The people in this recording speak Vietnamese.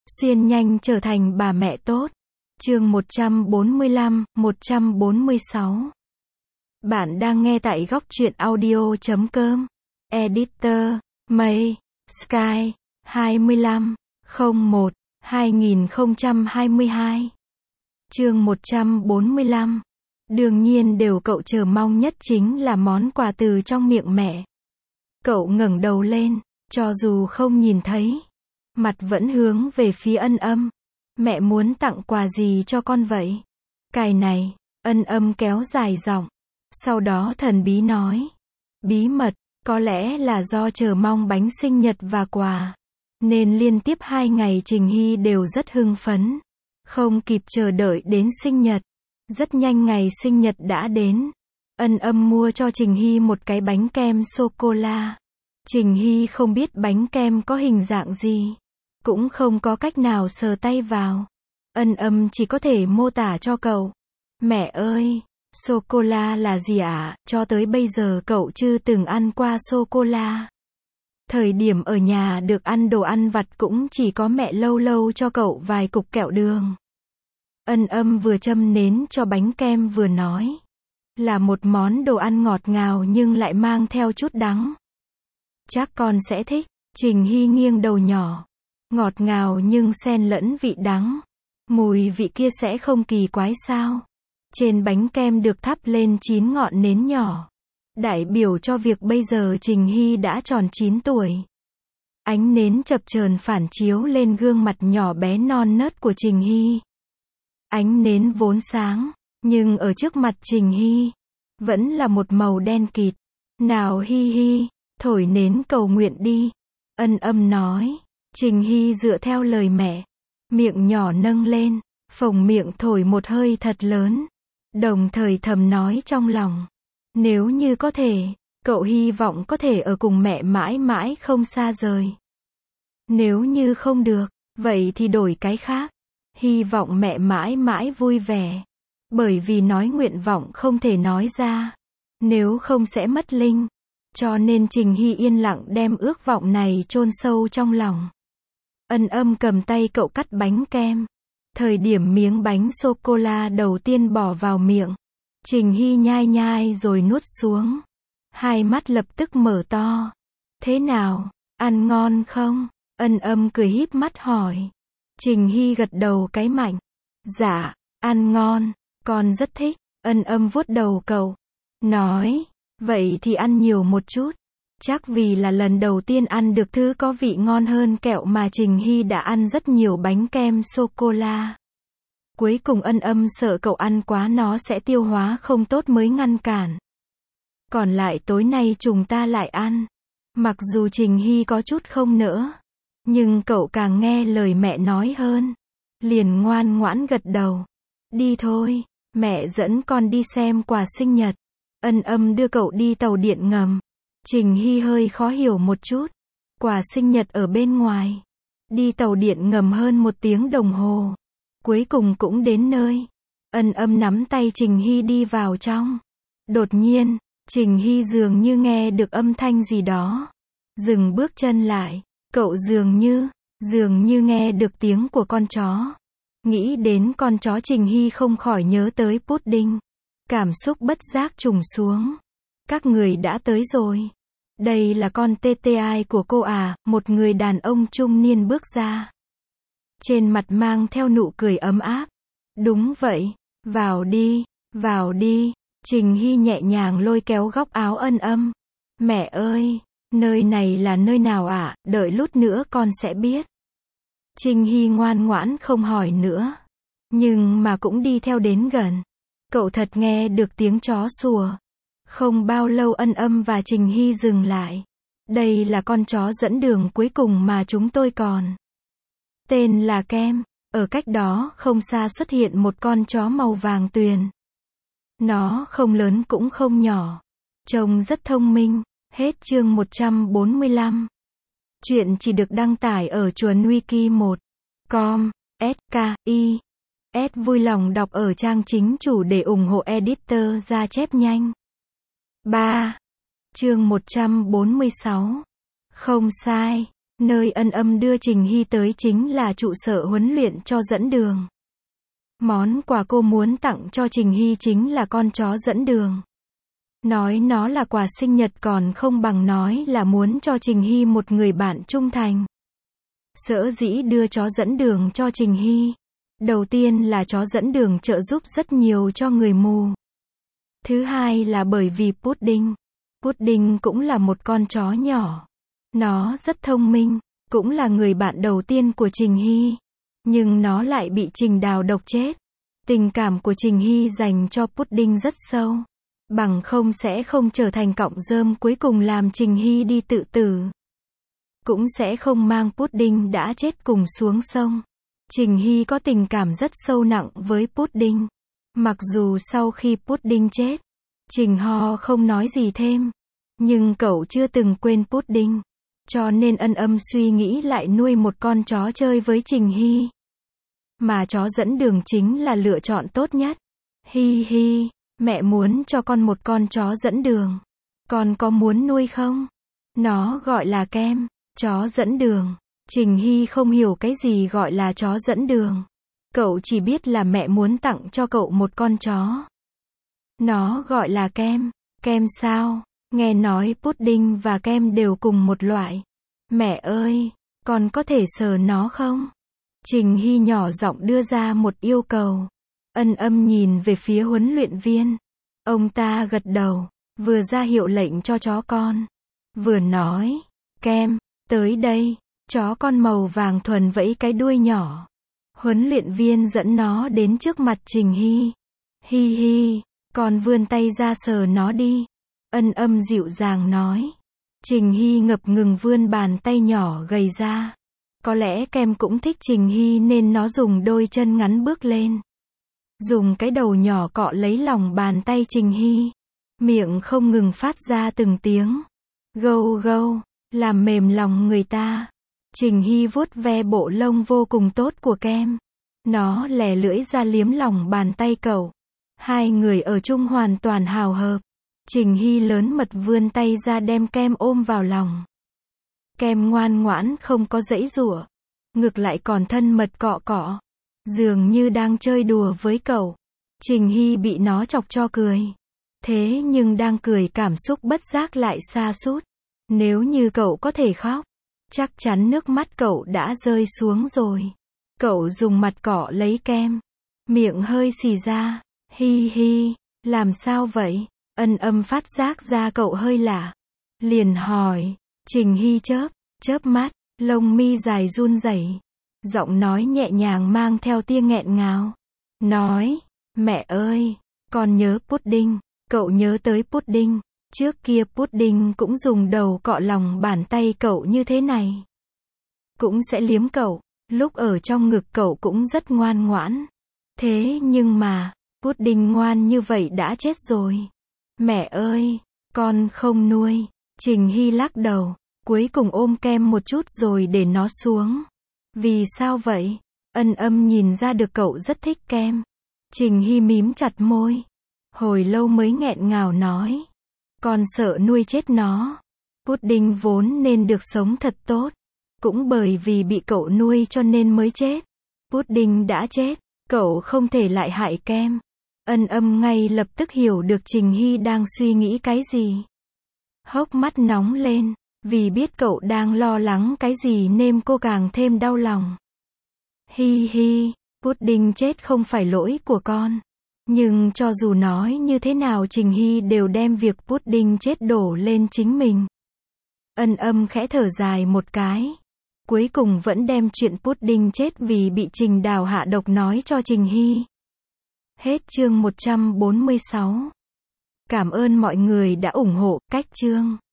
Xuyên nhanh trở thành bà mẹ tốt. Chương 145, 146. Bạn đang nghe tại góc truyện audio.com. Editor, May, Sky, 25/01/2022. Chương 145. Đương nhiên điều cậu chờ mong nhất chính là món quà từ trong miệng mẹ. Cậu ngẩng đầu lên, cho dù không nhìn thấy, mặt vẫn hướng về phía Ân Âm. Mẹ muốn tặng quà gì cho con vậy? Cái này, Ân Âm kéo dài giọng. Sau đó thần bí nói. Bí mật, có lẽ là do chờ mong bánh sinh nhật và quà, nên liên tiếp 2 ngày Trình Hy đều rất hưng phấn. Không kịp chờ đợi đến sinh nhật. Rất nhanh ngày sinh nhật đã đến. Ân Âm mua cho Trình Hy một cái bánh kem sô-cô-la. Trình Hy không biết bánh kem có hình dạng gì, cũng không có cách nào sờ tay vào. Ân Âm chỉ có thể mô tả cho cậu. Mẹ ơi, sô-cô-la là gì ạ? Cho tới bây giờ cậu chưa từng ăn qua sô-cô-la. Thời điểm ở nhà được ăn đồ ăn vặt cũng chỉ có mẹ lâu lâu cho cậu vài cục kẹo đường. Ân Âm vừa châm nến cho bánh kem vừa nói. Là một món đồ ăn ngọt ngào nhưng lại mang theo chút đắng. Chắc con sẽ thích. Trình Hy nghiêng đầu nhỏ. Ngọt ngào nhưng xen lẫn vị đắng. Mùi vị kia sẽ không kỳ quái sao? Trên bánh kem được thắp lên 9 ngọn nến nhỏ, đại biểu cho việc bây giờ Trình Hy đã tròn 9 tuổi. Ánh nến chập chờn phản chiếu lên gương mặt nhỏ bé non nớt của Trình Hy. Ánh nến vốn sáng, nhưng ở trước mặt Trình Hy, vẫn là một màu đen kịt. Nào Hy Hy, thổi nến cầu nguyện đi. Ân Âm nói. Trình Hy dựa theo lời mẹ. Miệng nhỏ nâng lên, phồng miệng thổi một hơi thật lớn. Đồng thời thầm nói trong lòng. Nếu như có thể, cậu hy vọng có thể ở cùng mẹ mãi mãi không xa rời. Nếu như không được, vậy thì đổi cái khác. Hy vọng mẹ mãi mãi vui vẻ. Bởi vì nói nguyện vọng không thể nói ra, nếu không sẽ mất linh. Cho nên Trình Hy yên lặng đem ước vọng này chôn sâu trong lòng. Ân Âm cầm tay cậu cắt bánh kem. Thời điểm miếng bánh sô-cô-la đầu tiên bỏ vào miệng, Trình Hy nhai nhai rồi nuốt xuống. Hai mắt lập tức mở to. Thế nào, ăn ngon không? Ân Âm cười híp mắt hỏi. Trình Hy gật đầu cái mạnh. Dạ, ăn ngon, con rất thích. Ân Âm vuốt đầu cậu. Nói, vậy thì ăn nhiều một chút. Chắc vì là lần đầu tiên ăn được thứ có vị ngon hơn kẹo mà Trình Hy đã ăn rất nhiều bánh kem sô-cô-la. Cuối cùng Ân Âm sợ cậu ăn quá nó sẽ tiêu hóa không tốt mới ngăn cản. Còn lại tối nay chúng ta lại ăn. Mặc dù Trình Hy có chút không nỡ, nhưng cậu càng nghe lời mẹ nói hơn. Liền ngoan ngoãn gật đầu. Đi thôi, mẹ dẫn con đi xem quà sinh nhật. Ân Âm đưa cậu đi tàu điện ngầm. Trình Hy hơi khó hiểu một chút. Quà sinh nhật ở bên ngoài. Đi tàu điện ngầm hơn 1 tiếng đồng hồ. Cuối cùng cũng đến nơi. Ân Âm nắm tay Trình Hy đi vào trong. Đột nhiên, Trình Hy dường như nghe được âm thanh gì đó. Dừng bước chân lại. Cậu dường như nghe được tiếng của con chó. Nghĩ đến con chó Trình Hy không khỏi nhớ tới Pudding. Cảm xúc bất giác trùng xuống. Các người đã tới rồi. Đây là con TTI của cô à? Một người đàn ông trung niên bước ra. Trên mặt mang theo nụ cười ấm áp. Đúng vậy. Vào đi, vào đi. Trình Hy nhẹ nhàng lôi kéo góc áo Ân Âm. Mẹ ơi, nơi này là nơi nào ạ? Đợi lút nữa con sẽ biết. Trình Hy ngoan ngoãn không hỏi nữa. Nhưng mà cũng đi theo đến gần. Cậu thật nghe được tiếng chó sủa. Không bao lâu Ân Âm và Trình Hy dừng lại. Đây là con chó dẫn đường cuối cùng mà chúng tôi còn. Tên là Kem. Ở cách đó không xa xuất hiện một con chó màu vàng tuyền. Nó không lớn cũng không nhỏ. Trông rất thông minh. Hết chương 145. Chuyện chỉ được đăng tải ở chuồn wiki 1.com. SKI. S vui lòng đọc ở trang chính chủ để ủng hộ editor ra chép nhanh. 3. Chương 146. Không sai. Nơi Ân Âm đưa Trình Hy tới chính là trụ sở huấn luyện cho dẫn đường. Món quà cô muốn tặng cho Trình Hy chính là con chó dẫn đường. Nói nó là quà sinh nhật còn không bằng nói là muốn cho Trình Hy một người bạn trung thành. Sở dĩ đưa chó dẫn đường cho Trình Hy. Đầu tiên là chó dẫn đường trợ giúp rất nhiều cho người mù. Thứ hai là bởi vì Pudding. Pudding cũng là một con chó nhỏ. Nó rất thông minh, cũng là người bạn đầu tiên của Trình Hy. Nhưng nó lại bị Trình Đào độc chết. Tình cảm của Trình Hy dành cho Pudding rất sâu. Bằng không sẽ không trở thành cọng rơm cuối cùng làm Trình Hy đi tự tử. Cũng sẽ không mang Pudding đã chết cùng xuống sông. Trình Hy có tình cảm rất sâu nặng với Pudding. Mặc dù sau khi Pudding chết, Trình Ho không nói gì thêm. Nhưng cậu chưa từng quên Pudding. Cho nên Ân Âm suy nghĩ lại nuôi một con chó chơi với Trình Hy. Mà chó dẫn đường chính là lựa chọn tốt nhất. Hi hi, mẹ muốn cho con một con chó dẫn đường. Con có muốn nuôi không? Nó gọi là Kem, chó dẫn đường. Trình Hy không hiểu cái gì gọi là chó dẫn đường. Cậu chỉ biết là mẹ muốn tặng cho cậu một con chó. Nó gọi là Kem. Kem sao? Nghe nói Pudding và Kem đều cùng một loại. Mẹ ơi, con có thể sờ nó không? Trình Hy nhỏ giọng đưa ra một yêu cầu. Ân Âm nhìn về phía huấn luyện viên. Ông ta gật đầu, vừa ra hiệu lệnh cho chó con. Vừa nói, Kem, tới đây. Chó con màu vàng thuần vẫy cái đuôi nhỏ. Huấn luyện viên dẫn nó đến trước mặt Trình Hy. Hi hi, con vươn tay ra sờ nó đi. Ân Âm dịu dàng nói. Trình Hy ngập ngừng vươn bàn tay nhỏ gầy ra. Có lẽ Kem cũng thích Trình Hy nên nó dùng đôi chân ngắn bước lên. Dùng cái đầu nhỏ cọ lấy lòng bàn tay Trình Hy. Miệng không ngừng phát ra từng tiếng. Gâu gâu, làm mềm lòng người ta. Trình Hy vuốt ve bộ lông vô cùng tốt của Kem. Nó lè lưỡi ra liếm lòng bàn tay cậu. Hai người ở chung hoàn toàn hào hợp. Trình Hy lớn mật vươn tay ra đem Kem ôm vào lòng. Kem ngoan ngoãn không có giãy giụa. Ngược lại còn thân mật cọ cọ. Dường như đang chơi đùa với cậu. Trình Hy bị nó chọc cho cười. Thế nhưng đang cười cảm xúc bất giác lại sa sút. Nếu như cậu có thể khóc, chắc chắn nước mắt cậu đã rơi xuống rồi. Cậu dùng mặt cọ lấy Kem. Miệng hơi xì ra. Hi hi, làm sao vậy? Ân Âm phát giác ra cậu hơi lạ. Liền hỏi. Trình Hy chớp mắt, lông mi dài run rẩy. Giọng nói nhẹ nhàng mang theo tia nghẹn ngào. Nói, mẹ ơi, con nhớ Pudding. Cậu nhớ tới Pudding. Trước kia Pudding cũng dùng đầu cọ lòng bàn tay cậu như thế này. Cũng sẽ liếm cậu. Lúc ở trong ngực cậu cũng rất ngoan ngoãn. Thế nhưng mà, Pudding ngoan như vậy đã chết rồi. Mẹ ơi, con không nuôi. Trình Hy lắc đầu. Cuối cùng ôm Kem một chút rồi để nó xuống. Vì sao vậy? Ân Âm nhìn ra được cậu rất thích Kem. Trình Hy mím chặt môi. Hồi lâu mới nghẹn ngào nói. Con sợ nuôi chết nó. Pudding vốn nên được sống thật tốt. Cũng bởi vì bị cậu nuôi cho nên mới chết. Pudding đã chết. Cậu không thể lại hại Kem. Ân Âm ngay lập tức hiểu được Trình Hy đang suy nghĩ cái gì. Hốc mắt nóng lên. Vì biết cậu đang lo lắng cái gì nên cô càng thêm đau lòng. Hi hi, Pudding chết không phải lỗi của con. Nhưng cho dù nói như thế nào Trình Hy đều đem việc Pudding chết đổ lên chính mình. Ân Âm khẽ thở dài một cái. Cuối cùng vẫn đem chuyện Pudding chết vì bị Trình Đào hạ độc nói cho Trình Hy. Hết chương 146. Cảm ơn mọi người đã ủng hộ cách chương.